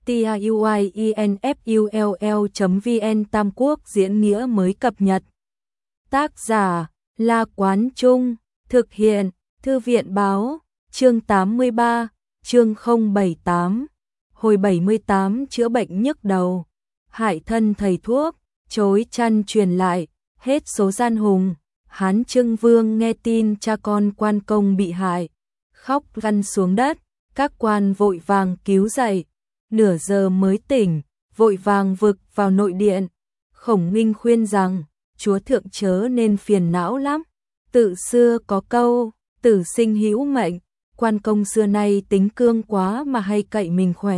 tiuinfull.vn Tam Quốc diễn nghĩa mới cập nhật. Tác giả La Quán Trung, thực hiện Thư viện Báo, chương 83, chương 078, hồi 78 chữa bệnh nhức đầu, hại thân thầy thuốc, chối chăn truyền lại, hết số gian hùng. Hán Trưng Vương nghe tin cha con quan công bị hại, khóc lăn xuống đất, các quan vội vàng cứu dậy, nửa giờ mới tỉnh, vội vàng vực vào nội điện. Khổng Minh khuyên rằng, chúa thượng chớ nên phiền não lắm, tự xưa có câu, tử sinh hữu mệnh, quan công xưa nay tính cương quá mà hay cậy mình khỏe,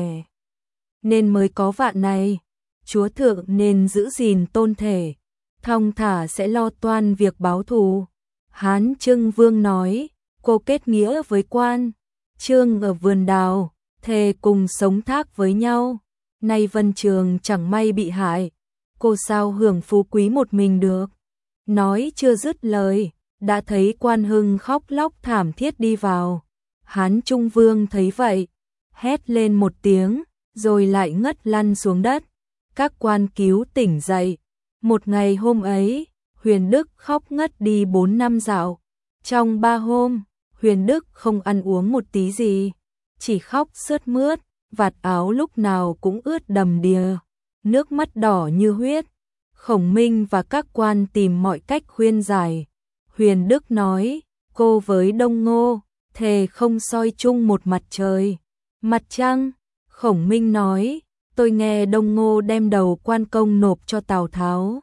nên mới có vạn này, chúa thượng nên giữ gìn tôn thể, thong thả sẽ lo toan việc báo thù. Hán Trưng Vương nói, cô kết nghĩa với quan Trương ở vườn đào, thề cùng sống thác với nhau, nay Vân Trường chẳng may bị hại, cô sao hưởng phú quý một mình được. Nói chưa dứt lời, đã thấy quan Hưng khóc lóc thảm thiết đi vào. Hán Trung Vương thấy vậy, hét lên một tiếng, rồi lại ngất lăn xuống đất. Các quan cứu tỉnh dậy. Một ngày hôm ấy, Huyền Đức khóc ngất đi 4 năm dạo. Trong 3 hôm, Huyền Đức không ăn uống một tí gì, chỉ khóc sướt mướt, vạt áo lúc nào cũng ướt đầm đìa, nước mắt đỏ như huyết. Khổng Minh và các quan tìm mọi cách khuyên giải. Huyền Đức nói, cô với Đông Ngô, thề không soi chung một mặt trời, mặt trăng. Khổng Minh nói, tôi nghe Đông Ngô đem đầu quan công nộp cho Tào Tháo.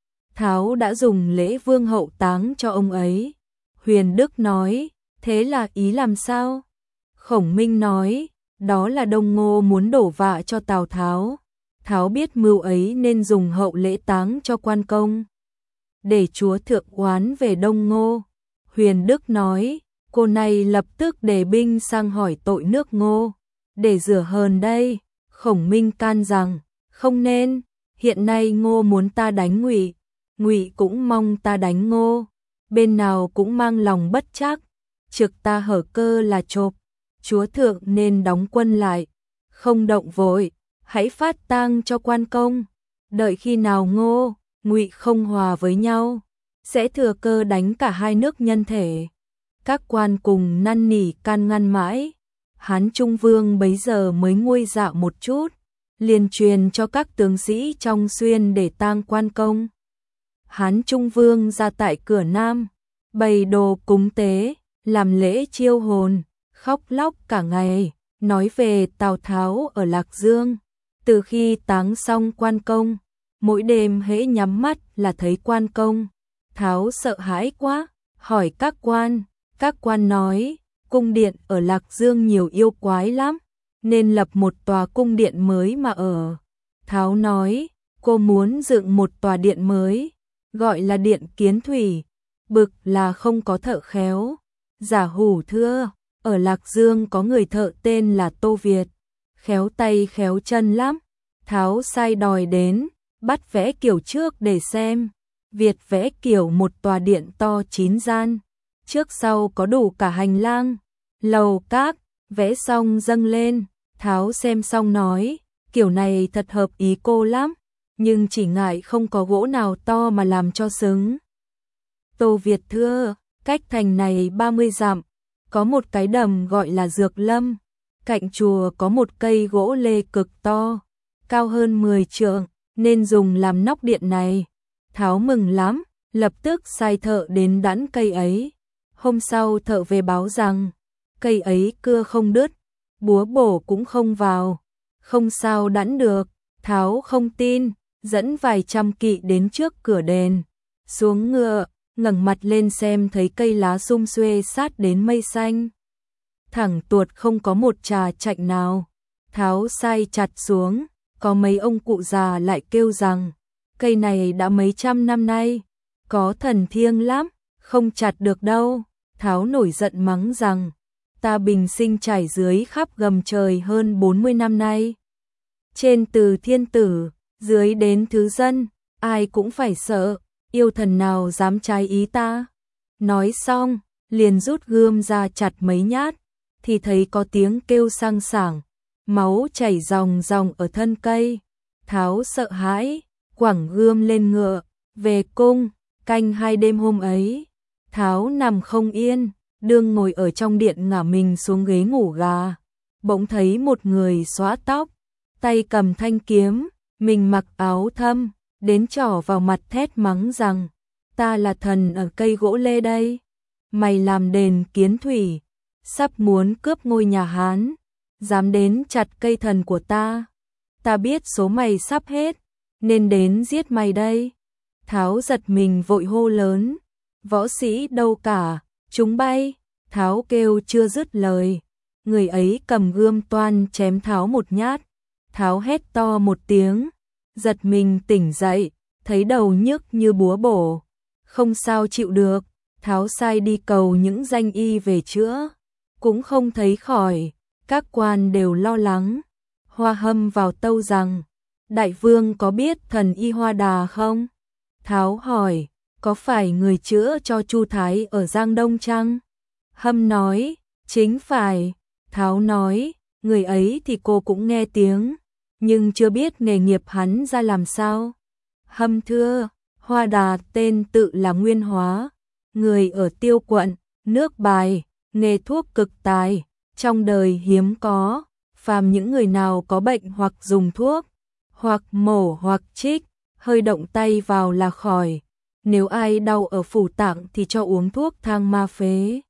Tháo đã dùng lễ vương hậu táng cho ông ấy. Huyền Đức nói, thế là ý làm sao? Khổng Minh nói, đó là Đông Ngô muốn đổ vạ cho Tào Tháo. Tháo biết mưu ấy nên dùng hậu lễ táng cho quan công, để chúa thượng oán về Đông Ngô. Huyền Đức nói, cô này lập tức để binh sang hỏi tội nước Ngô, để rửa hờn đây. Khổng Minh can rằng, không nên, hiện nay Ngô muốn ta đánh Ngụy, Ngụy cũng mong ta đánh Ngô, bên nào cũng mang lòng bất chắc, trực ta hở cơ là chộp, chúa thượng nên đóng quân lại, không động vội, hãy phát tang cho quan công, đợi khi nào Ngô, Ngụy không hòa với nhau, sẽ thừa cơ đánh cả hai nước nhân thể. Các quan cùng năn nỉ can ngăn mãi. Hán Trung Vương bấy giờ mới nguôi dạo một chút, liền truyền cho các tướng sĩ trong xuyên để tang quan công. Hán Trung Vương ra tại cửa Nam, bày đồ cúng tế, làm lễ chiêu hồn, khóc lóc cả ngày, nói về Tào Tháo ở Lạc Dương. Từ khi táng xong quan công, mỗi đêm hễ nhắm mắt là thấy quan công. Tháo sợ hãi quá, hỏi các quan nói, cung điện ở Lạc Dương nhiều yêu quái lắm, nên lập một tòa cung điện mới mà ở. Tháo nói, cô muốn dựng một tòa điện mới, gọi là điện Kiến Thủy, bực là không có thợ khéo. Giả hủ thưa, ở Lạc Dương có người thợ tên là Tô Việt, khéo tay khéo chân lắm. Tháo sai đòi đến, bắt vẽ kiểu trước để xem. Việt vẽ kiểu một tòa điện to 9 gian, trước sau có đủ cả hành lang, lầu các, vẽ xong dâng lên. Tháo xem xong nói, kiểu này thật hợp ý cô lắm, nhưng chỉ ngại không có gỗ nào to mà làm cho xứng. Tô Việt thưa, cách thành này 30 dặm, có một cái đầm gọi là Dược Lâm, cạnh chùa có một cây gỗ lê cực to, cao hơn 10 trượng, nên dùng làm nóc điện này. Tháo mừng lắm, lập tức sai thợ đến đẵn cây ấy. Hôm sau thợ về báo rằng, cây ấy cưa không đứt, búa bổ cũng không vào, không sao đẵn được. Tháo không tin, dẫn vài trăm kỵ đến trước cửa đền, xuống ngựa, ngẩng mặt lên xem thấy cây lá sum xuê sát đến mây xanh, thẳng tuột không có một trà chạnh nào. Tháo sai chặt xuống, có mấy ông cụ già lại kêu rằng, cây này đã mấy trăm năm nay, có thần thiêng lắm, không chặt được đâu. Tháo nổi giận mắng rằng, ta bình sinh trải dưới khắp gầm trời hơn 40 năm nay. Trên từ thiên tử, dưới đến thứ dân, ai cũng phải sợ, yêu thần nào dám trái ý ta. Nói xong, liền rút gươm ra chặt mấy nhát, thì thấy có tiếng kêu sang sảng, máu chảy ròng ròng ở thân cây. Tháo sợ hãi, quẳng gươm lên ngựa, về cung. Canh 2 đêm hôm ấy, Tháo nằm không yên, đương ngồi ở trong điện ngả mình xuống ghế ngủ gà. Bỗng thấy một người xõa tóc, tay cầm thanh kiếm, mình mặc áo thâm, đến trỏ vào mặt thét mắng rằng: ta là thần ở cây gỗ lê đây, mày làm đền kiến thủy, sắp muốn cướp ngôi nhà Hán, dám đến chặt cây thần của ta. Ta biết số mày sắp hết, nên đến giết mày đây. Tháo giật mình vội hô lớn: võ sĩ đâu cả, chúng bay. Tháo kêu chưa dứt lời, người ấy cầm gươm toan chém Tháo một nhát. Tháo hét to một tiếng, giật mình tỉnh dậy, thấy đầu nhức như búa bổ, không sao chịu được. Tháo sai đi cầu những danh y về chữa, cũng không thấy khỏi, các quan đều lo lắng. Hoa Hâm vào tâu rằng: đại vương có biết thần y Hoa Đà không? Tháo hỏi: có phải người chữa cho Chu Thái ở Giang Đông chăng? Hâm nói: chính phải. Tháo nói: người ấy thì cô cũng nghe tiếng, nhưng chưa biết nghề nghiệp hắn ra làm sao. Hâm thưa: Hoa Đà tên tự là Nguyên Hóa, người ở Tiêu quận, nước Bài, nghề thuốc cực tài, trong đời hiếm có, phàm những người nào có bệnh hoặc dùng thuốc, hoặc mổ hoặc trích, hơi động tay vào là khỏi. Nếu ai đau ở phủ tạng thì cho uống thuốc thang ma phế,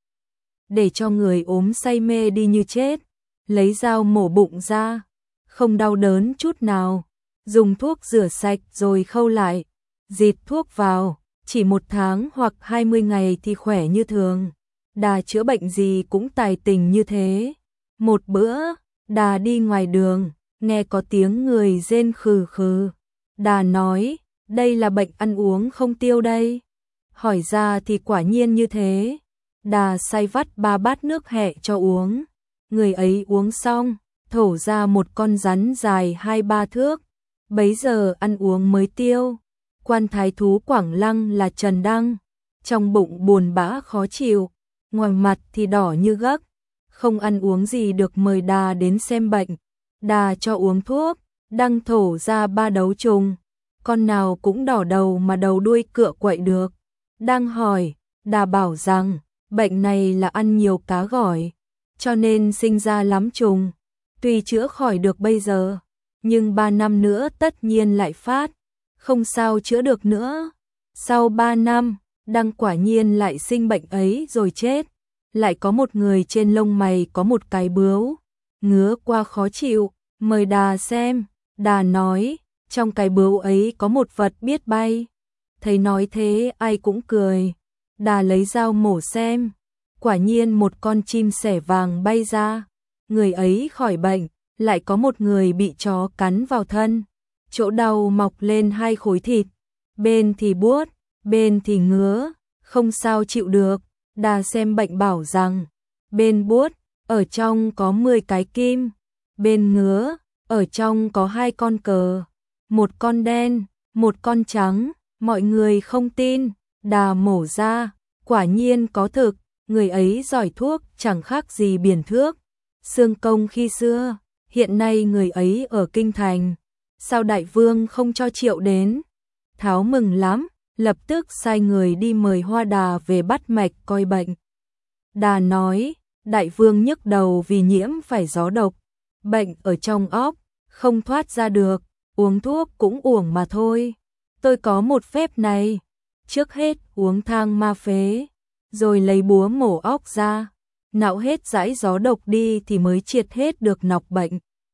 để cho người ốm say mê đi như chết. Lấy dao mổ bụng ra, không đau đớn chút nào, dùng thuốc rửa sạch rồi khâu lại, dịt thuốc vào, chỉ 1 tháng hoặc 20 ngày thì khỏe như thường. Đà chữa bệnh gì cũng tài tình như thế. Một bữa, Đà đi ngoài đường, nghe có tiếng người rên khừ khừ. Đà nói: đây là bệnh ăn uống không tiêu đây. Hỏi ra thì quả nhiên như thế. Đà sai vắt 3 bát nước hẹ cho uống. Người ấy uống xong, thổ ra một con rắn dài 2-3 thước. Bấy giờ ăn uống mới tiêu. Quan thái thú Quảng Lăng là Trần Đăng, trong bụng buồn bã khó chịu, ngoài mặt thì đỏ như gấc, không ăn uống gì được, mời Đà đến xem bệnh. Đà cho uống thuốc, Đăng thổ ra 3 đấu trùng, con nào cũng đỏ đầu mà đầu đuôi cựa quậy được. Đăng hỏi, Đà bảo rằng bệnh này là ăn nhiều cá gỏi, cho nên sinh ra lắm trùng. Tuy chữa khỏi được bây giờ, nhưng 3 năm nữa tất nhiên lại phát, không sao chữa được nữa. Sau 3 năm, Đăng quả nhiên lại sinh bệnh ấy rồi chết. Lại có một người trên lông mày có một cái bướu, ngứa qua khó chịu, mời Đà xem. Đà nói, trong cái bướu ấy có một vật biết bay. Thấy nói thế ai cũng cười. Đà lấy dao mổ xem, quả nhiên một con chim sẻ vàng bay ra. Người ấy khỏi bệnh. Lại có một người bị chó cắn vào thân, chỗ đau mọc lên 2 khối thịt, bên thì buốt, bên thì ngứa, không sao chịu được. Đà xem bệnh bảo rằng, bên buốt, ở trong có 10 cái kim, bên ngứa, ở trong có 2 con cờ, một con đen, một con trắng. Mọi người không tin, Đà mổ ra, quả nhiên có thực. Người ấy giỏi thuốc chẳng khác gì Biển Thước, Xương Công khi xưa. Hiện nay người ấy ở Kinh Thành, sao đại vương không cho triệu đến? Tháo mừng lắm, lập tức sai người đi mời Hoa Đà về bắt mạch coi bệnh. Đà nói, đại vương nhức đầu vì nhiễm phải gió độc, bệnh ở trong óc, không thoát ra được, uống thuốc cũng uổng mà thôi. Tôi có một phép này, trước hết uống thang ma phế, rồi lấy búa mổ óc ra, nạo hết dãi gió độc đi thì mới triệt hết được nọc bệnh.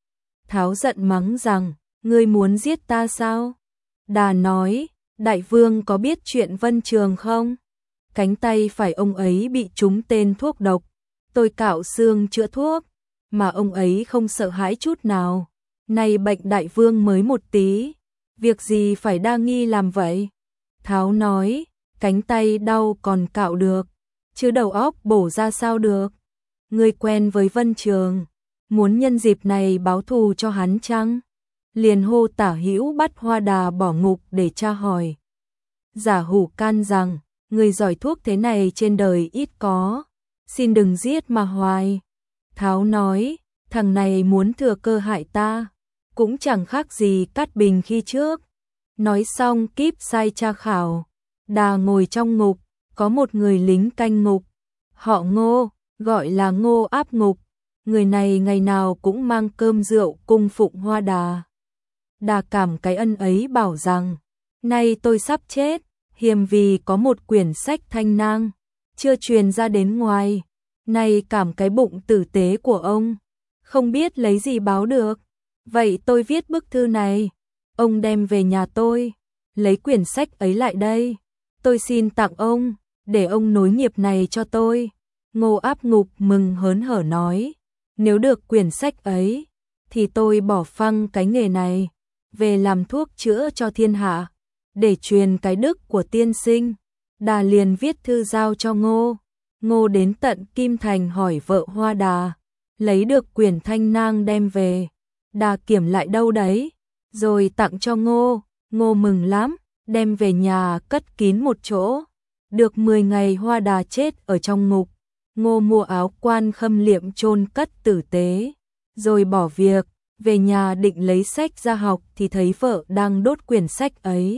Tháo giận mắng rằng, ngươi muốn giết ta sao? Đà nói, đại vương có biết chuyện Vân Trường không? Cánh tay phải ông ấy bị trúng tên thuốc độc, tôi cạo xương chữa thuốc, mà ông ấy không sợ hãi chút nào. Này bệnh đại vương mới một tí, việc gì phải đa nghi làm vậy? Tháo nói, cánh tay đau còn cạo được, chứ đầu óc bổ ra sao được? Ngươi quen với Vân Trường, muốn nhân dịp này báo thù cho hắn chăng? Liền hô Tả Hữu bắt Hoa Đà bỏ ngục để tra hỏi. Giả Hủ can rằng, người giỏi thuốc thế này trên đời ít có, xin đừng giết mà hoài. Tháo nói, thằng này muốn thừa cơ hại ta, cũng chẳng khác gì Cát Bình khi trước. Nói xong kíp sai tra khảo, Đà ngồi trong ngục, có một người lính canh ngục, họ Ngô, gọi là Ngô áp ngục, người này ngày nào cũng mang cơm rượu cung phụng Hoa Đà. Đà cảm cái ân ấy bảo rằng, nay tôi sắp chết, hiềm vì có một quyển sách Thanh Nang, chưa truyền ra đến ngoài, nay cảm cái bụng tử tế của ông, không biết lấy gì báo được, vậy tôi viết bức thư này, ông đem về nhà tôi, lấy quyển sách ấy lại đây, tôi xin tặng ông, để ông nối nghiệp này cho tôi. Ngô áp ngục mừng hớn hở nói, nếu được quyển sách ấy, thì tôi bỏ phăng cái nghề này, về làm thuốc chữa cho thiên hạ, để truyền cái đức của tiên sinh. Đà liền viết thư giao cho Ngô. Ngô đến tận Kim Thành hỏi vợ Hoa Đà, lấy được quyển Thanh Nang đem về. Đà kiểm lại đâu đấy, rồi tặng cho Ngô. Ngô mừng lắm, đem về nhà cất kín một chỗ. Được 10 ngày Hoa Đà chết ở trong ngục. Ngô mua áo quan khâm liệm chôn cất tử tế, rồi bỏ việc, về nhà định lấy sách ra học thì thấy vợ đang đốt quyển sách ấy.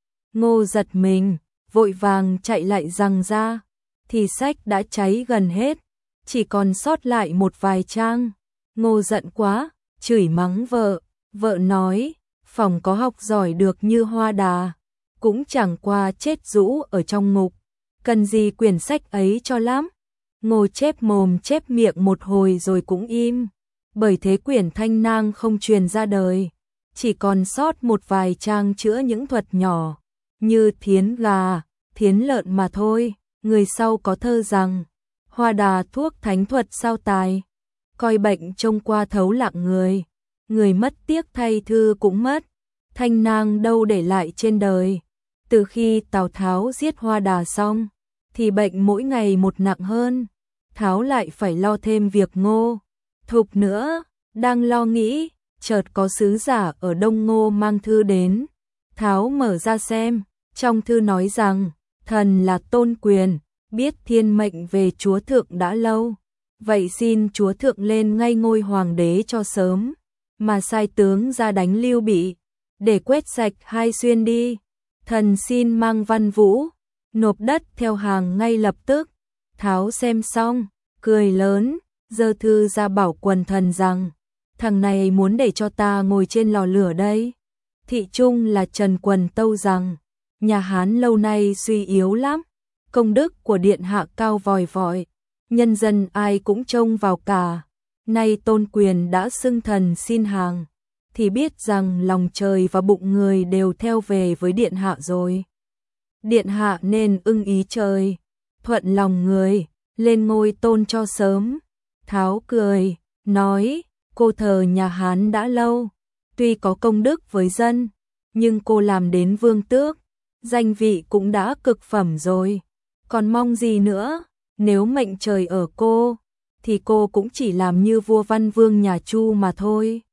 Ngô giật mình, vội vàng chạy lại giằng ra, thì sách đã cháy gần hết, chỉ còn sót lại một vài trang. Ngô giận quá, chửi mắng vợ nói, phòng có học giỏi được như Hoa Đà, cũng chẳng qua chết rũ ở trong ngục, cần gì quyển sách ấy cho lắm. Ngô chép mồm chép miệng một hồi rồi cũng im, bởi thế quyển Thanh Nang không truyền ra đời, chỉ còn sót một vài trang chữa những thuật nhỏ, như thiến gà, thiến lợn mà thôi. Người sau có thơ rằng, Hoa Đà thuốc thánh thuật sao tài, coi bệnh trông qua thấu lặng người, người mất tiếc thay thư cũng mất, Thanh Nang đâu để lại trên đời. Từ khi Tào Tháo giết Hoa Đà xong, thì bệnh mỗi ngày một nặng hơn, Tháo lại phải lo thêm việc Ngô Thục nữa. Đang lo nghĩ, chợt có sứ giả ở Đông Ngô mang thư đến. Tháo mở ra xem, trong thư nói rằng, thần là Tôn Quyền, biết thiên mệnh về chúa thượng đã lâu, vậy xin chúa thượng lên ngay ngôi hoàng đế cho sớm, mà sai tướng ra đánh Lưu Bị, để quét sạch Hai Xuyên đi. Thần xin mang văn vũ, nộp đất theo hàng ngay lập tức. Tháo xem xong, cười lớn, giơ thư ra bảo quần thần rằng, thằng này muốn để cho ta ngồi trên lò lửa đây. Thị trung là Trần Quần tâu rằng, nhà Hán lâu nay suy yếu lắm, công đức của điện hạ cao vòi vọi, nhân dân ai cũng trông vào cả. Nay Tôn Quyền đã xưng thần xin hàng, thì biết rằng lòng trời và bụng người đều theo về với điện hạ rồi. Điện hạ nên ưng ý trời, thuận lòng người, lên ngôi Tôn cho sớm. Tháo cười, nói, cô thờ nhà Hán đã lâu, tuy có công đức với dân, nhưng cô làm đến vương tước, danh vị cũng đã cực phẩm rồi, còn mong gì nữa. Nếu mệnh trời ở cô, thì cô cũng chỉ làm như vua Văn Vương nhà Chu mà thôi.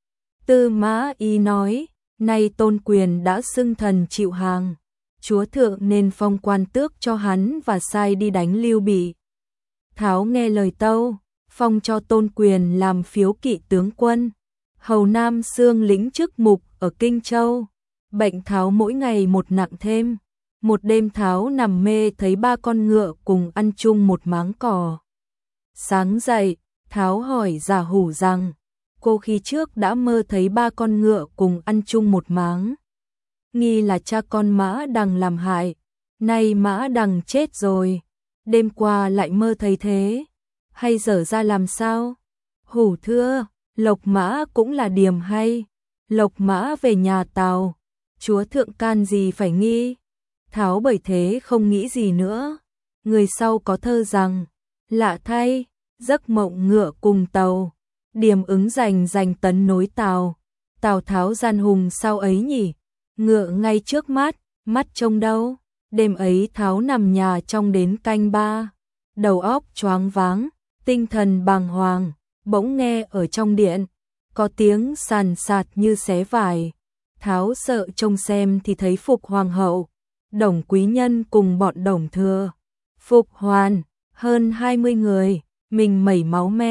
Tư Mã Y nói, nay Tôn Quyền đã xưng thần chịu hàng, chúa thượng nên phong quan tước cho hắn và sai đi đánh Lưu Bị. Tháo nghe lời tâu, phong cho Tôn Quyền làm phiếu kỵ tướng quân, hầu Nam Xương lĩnh chức mục ở Kinh Châu. Bệnh Tháo mỗi ngày một nặng thêm. Một đêm Tháo nằm mê thấy 3 con ngựa cùng ăn chung một máng cỏ. Sáng dậy, Tháo hỏi Giả Hủ rằng, cô khi trước đã mơ thấy 3 con ngựa cùng ăn chung một máng, nghi là cha con Mã Đằng làm hại, nay Mã Đằng chết rồi, đêm qua lại mơ thấy thế, hay dở ra làm sao? Hủ thưa, Lộc Mã cũng là điểm hay, Lộc Mã về nhà Tào, chúa thượng can gì phải nghi. Tháo bởi thế không nghĩ gì nữa. Người sau có thơ rằng, lạ thay, giấc mộng ngựa cùng tàu, điểm ứng giành tấn nối Tào. Tào Tháo gian hùng sao ấy nhỉ, ngựa ngay trước mắt trông đâu. Đêm ấy Tháo nằm nhà trong đến canh 3, đầu óc choáng váng, tinh thần bàng hoàng, bỗng nghe ở trong điện, có tiếng sàn sạt như xé vải. Tháo sợ trông xem thì thấy Phục Hoàng hậu, Đồng quý nhân cùng bọn Đồng thừa, Phục Hoàn, hơn 20 người, mình mẩy máu me,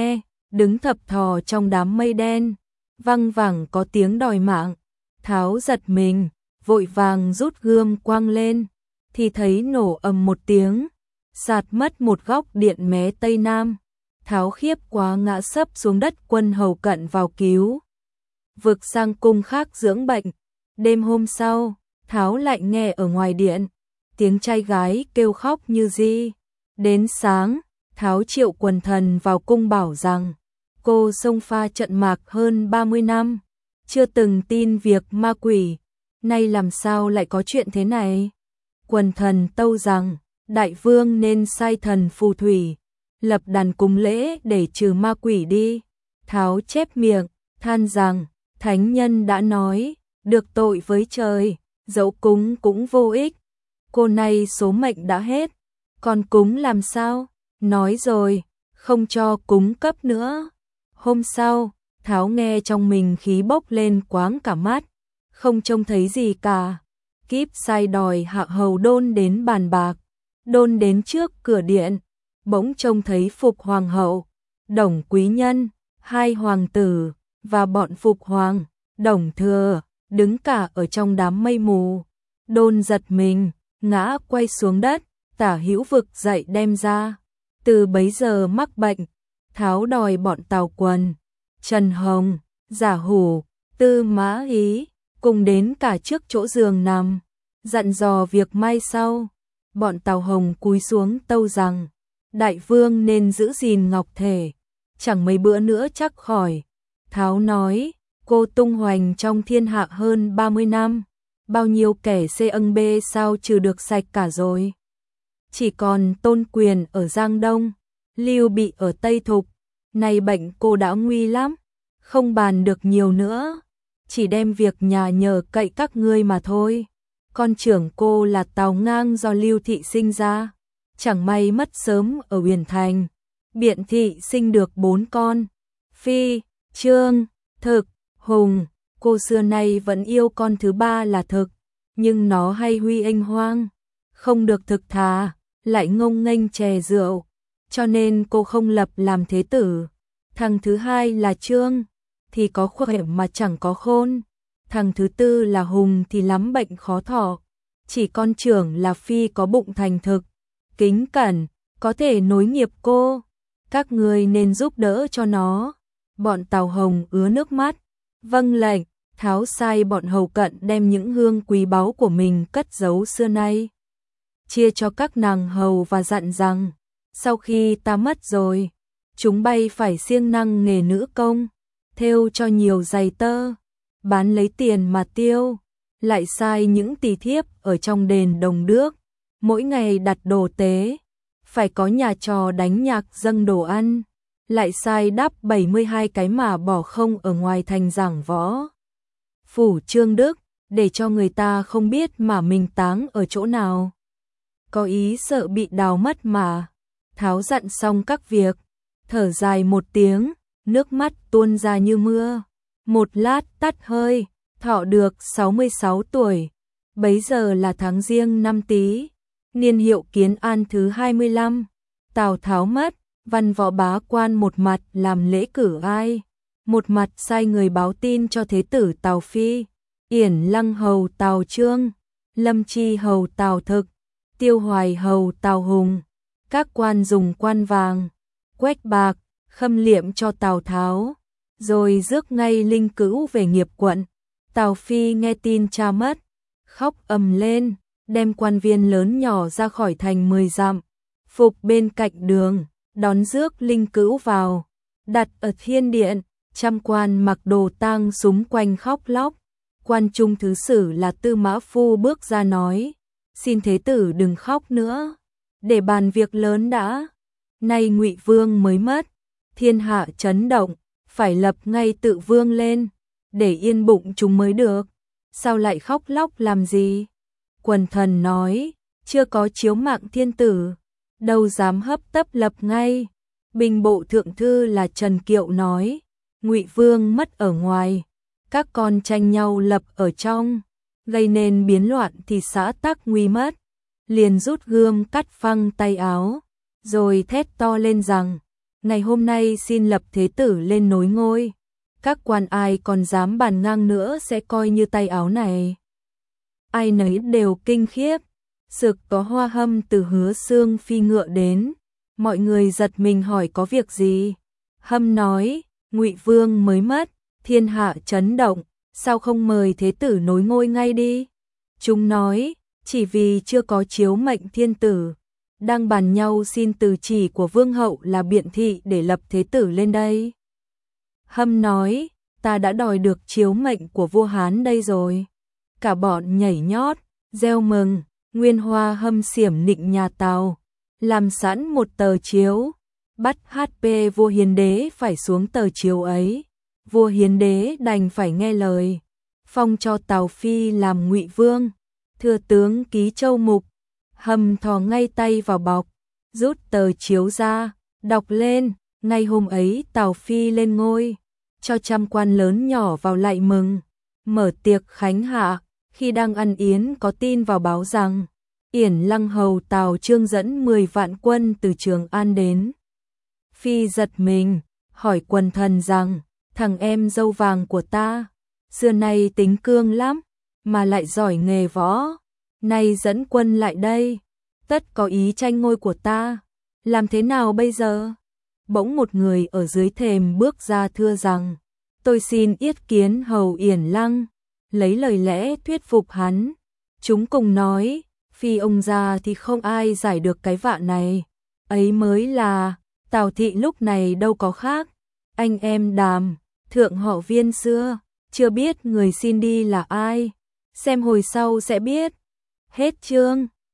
đứng thập thò trong đám mây đen, văng vẳng có tiếng đòi mạng. Tháo giật mình, vội vàng rút gươm quăng lên, thì thấy nổ ầm một tiếng, sạt mất một góc điện mé tây nam. Tháo khiếp quá ngã sấp xuống đất, quân hầu cận vào cứu vực sang cung khác dưỡng bệnh. Đêm hôm sau, Tháo lại nghe ở ngoài điện tiếng trai gái kêu khóc như di. Đến sáng, Tháo triệu quần thần vào cung bảo rằng cô xông pha trận mạc hơn 30 năm, chưa từng tin việc ma quỷ, nay làm sao lại có chuyện thế này. Quần thần tâu rằng đại vương nên sai thần phù thủy lập đàn cúng lễ để trừ ma quỷ đi. Tháo chép miệng than rằng thánh nhân đã nói được tội với trời, dẫu cúng cũng vô ích. Cô này số mệnh đã hết, còn cúng làm sao? Nói rồi, không cho cúng cấp nữa. Hôm sau, Tháo nghe trong mình khí bốc lên quáng cả mắt, không trông thấy gì cả. Kíp sai đòi hạ hầu đôn đến bàn bạc. Đôn đến trước cửa điện, bỗng trông thấy Phục Hoàng hậu, Đồng quý nhân, hai hoàng tử và bọn Phục Hoàng, Đồng thừa đứng cả ở trong đám mây mù. Đôn giật mình, ngã quay xuống đất, Tả Hữu vực dậy đem ra. Từ bấy giờ mắc bệnh, Tháo đòi bọn Tào Quần, Trần Hồng, Giả Hủ, Tư Mã Ý cùng đến cả trước chỗ giường nằm, dặn dò việc mai sau. Bọn Tào Hồng cúi xuống tâu rằng đại vương nên giữ gìn ngọc thể, chẳng mấy bữa nữa chắc khỏi. Tháo nói cô tung hoành trong thiên hạ hơn 30 năm, bao nhiêu kẻ xê âng bê sao trừ được sạch cả rồi. Chỉ còn Tôn Quyền ở Giang Đông, Lưu Bị ở Tây Thục, nay bệnh cô đã nguy lắm, không bàn được nhiều nữa, chỉ đem việc nhà nhờ cậy các ngươi mà thôi. Con trưởng cô là Tào Ngang do Lưu Thị sinh ra, chẳng may mất sớm ở Uyển Thành. Biện Thị sinh được 4 con, Phi, Trương, Thực, Hùng. Cô xưa nay vẫn yêu con thứ ba là Thực, nhưng nó hay huy ênh hoang, không được thực thà, lại ngông nghênh chè rượu, cho nên cô không lập làm thế tử. Thằng thứ hai là Trương, thì có khỏe mà chẳng có khôn. Thằng thứ tư là Hùng thì lắm bệnh khó thọ. Chỉ con trưởng là Phi có bụng thành thực, kính cẩn, có thể nối nghiệp cô. Các người nên giúp đỡ cho nó. Bọn Tào Hồng ứa nước mắt, vâng lệnh. Tháo sai bọn hầu cận đem những hương quý báu của mình cất giấu xưa nay, chia cho các nàng hầu và dặn rằng sau khi ta mất rồi, chúng bay phải siêng năng nghề nữ công, thêu cho nhiều giày tơ, bán lấy tiền mà tiêu. Lại sai những tỳ thiếp ở trong đền Đồng Đước, mỗi ngày đặt đồ tế, phải có nhà trò đánh nhạc dâng đồ ăn. Lại sai đắp 72 cái mả bỏ không ở ngoài thành giảng võ phủ Trương Đức, để cho người ta không biết mà mình táng ở chỗ nào, có ý sợ bị đào mất mà. Tháo dặn xong các việc, thở dài một tiếng, nước mắt tuôn ra như mưa. Một lát tắt hơi, thọ được 66 tuổi. Bấy giờ là tháng Giêng năm Tý, niên hiệu Kiến An thứ 25. Tào Tháo mất, văn võ bá quan một mặt làm lễ cử ai, một mặt sai người báo tin cho thế tử Tào Phi, Yển Lăng hầu Tào Trương, Lâm Chi hầu Tào Thực, Tiêu Hoài hầu Tào Hùng. Các quan dùng quan vàng, quét bạc, khâm liệm cho Tào Tháo, rồi rước ngay linh cữu về nghiệp quận. Tào Phi nghe tin cha mất, khóc ầm lên, đem quan viên lớn nhỏ ra khỏi thành 10 dặm, phục bên cạnh đường, đón rước linh cữu vào, đặt ở thiên điện. Trăm quan mặc đồ tang xúm quanh khóc lóc. Quan trung thứ sử là Tư Mã Phu bước ra nói: xin thế tử đừng khóc nữa, để bàn việc lớn đã. Nay Ngụy Vương mới mất, thiên hạ chấn động, phải lập ngay tự vương lên, để yên bụng chúng mới được. Sao lại khóc lóc làm gì? Quần thần nói: chưa có chiếu mạng thiên tử, đâu dám hấp tấp lập ngay. Binh bộ thượng thư là Trần Kiệu nói: Ngụy Vương mất ở ngoài, các con tranh nhau lập ở trong, gây nên biến loạn thì xã tắc nguy mất. Liền rút gươm cắt phăng tay áo, rồi thét to lên rằng: ngày hôm nay xin lập thế tử lên nối ngôi. Các quan ai còn dám bàn ngang nữa sẽ coi như tay áo này. Ai nấy đều kinh khiếp. Sực có Hoa Hâm từ Hứa Xương phi ngựa đến, mọi người giật mình hỏi có việc gì. Hâm nói, Ngụy Vương mới mất, thiên hạ chấn động, sao không mời thế tử nối ngôi ngay đi? Chúng nói, chỉ vì chưa có chiếu mệnh thiên tử, đang bàn nhau xin từ chỉ của vương hậu là biện thị để lập thế tử lên đây. Hâm nói, ta đã đòi được chiếu mệnh của vua Hán đây rồi. Cả bọn nhảy nhót, reo mừng. Nguyên Hoa Hâm xiểm nịnh nhà Tào, làm sẵn một tờ chiếu, bắt HP vua Hiến Đế phải xuống tờ chiếu ấy. Vua Hiến Đế đành phải nghe lời, phong cho Tào Phi làm Ngụy Vương, thừa tướng ký châu mục. Hâm thò ngay tay vào bọc, rút tờ chiếu ra, đọc lên. Ngay hôm ấy Tào Phi lên ngôi, cho trăm quan lớn nhỏ vào lạy mừng, mở tiệc khánh hạ. Khi đang ăn yến có tin vào báo rằng Yển Lăng hầu Tào Chương dẫn 10 vạn quân từ Trường An đến. Phi giật mình, hỏi quần thần rằng, thằng em dâu vàng của ta, xưa nay tính cương lắm, mà lại giỏi nghề võ, nay dẫn quân lại đây, tất có ý tranh ngôi của ta, làm thế nào bây giờ? Bỗng một người ở dưới thềm bước ra thưa rằng, tôi xin yết kiến hầu Yển Lăng, lấy lời lẽ thuyết phục hắn. Chúng cùng nói, phi ông ra thì không ai giải được cái vạ này, ấy mới là, Tào thị lúc này đâu có khác, anh em Đàm, thượng họ Viên xưa, chưa biết người xin đi là ai, xem hồi sau sẽ biết. Hết chương.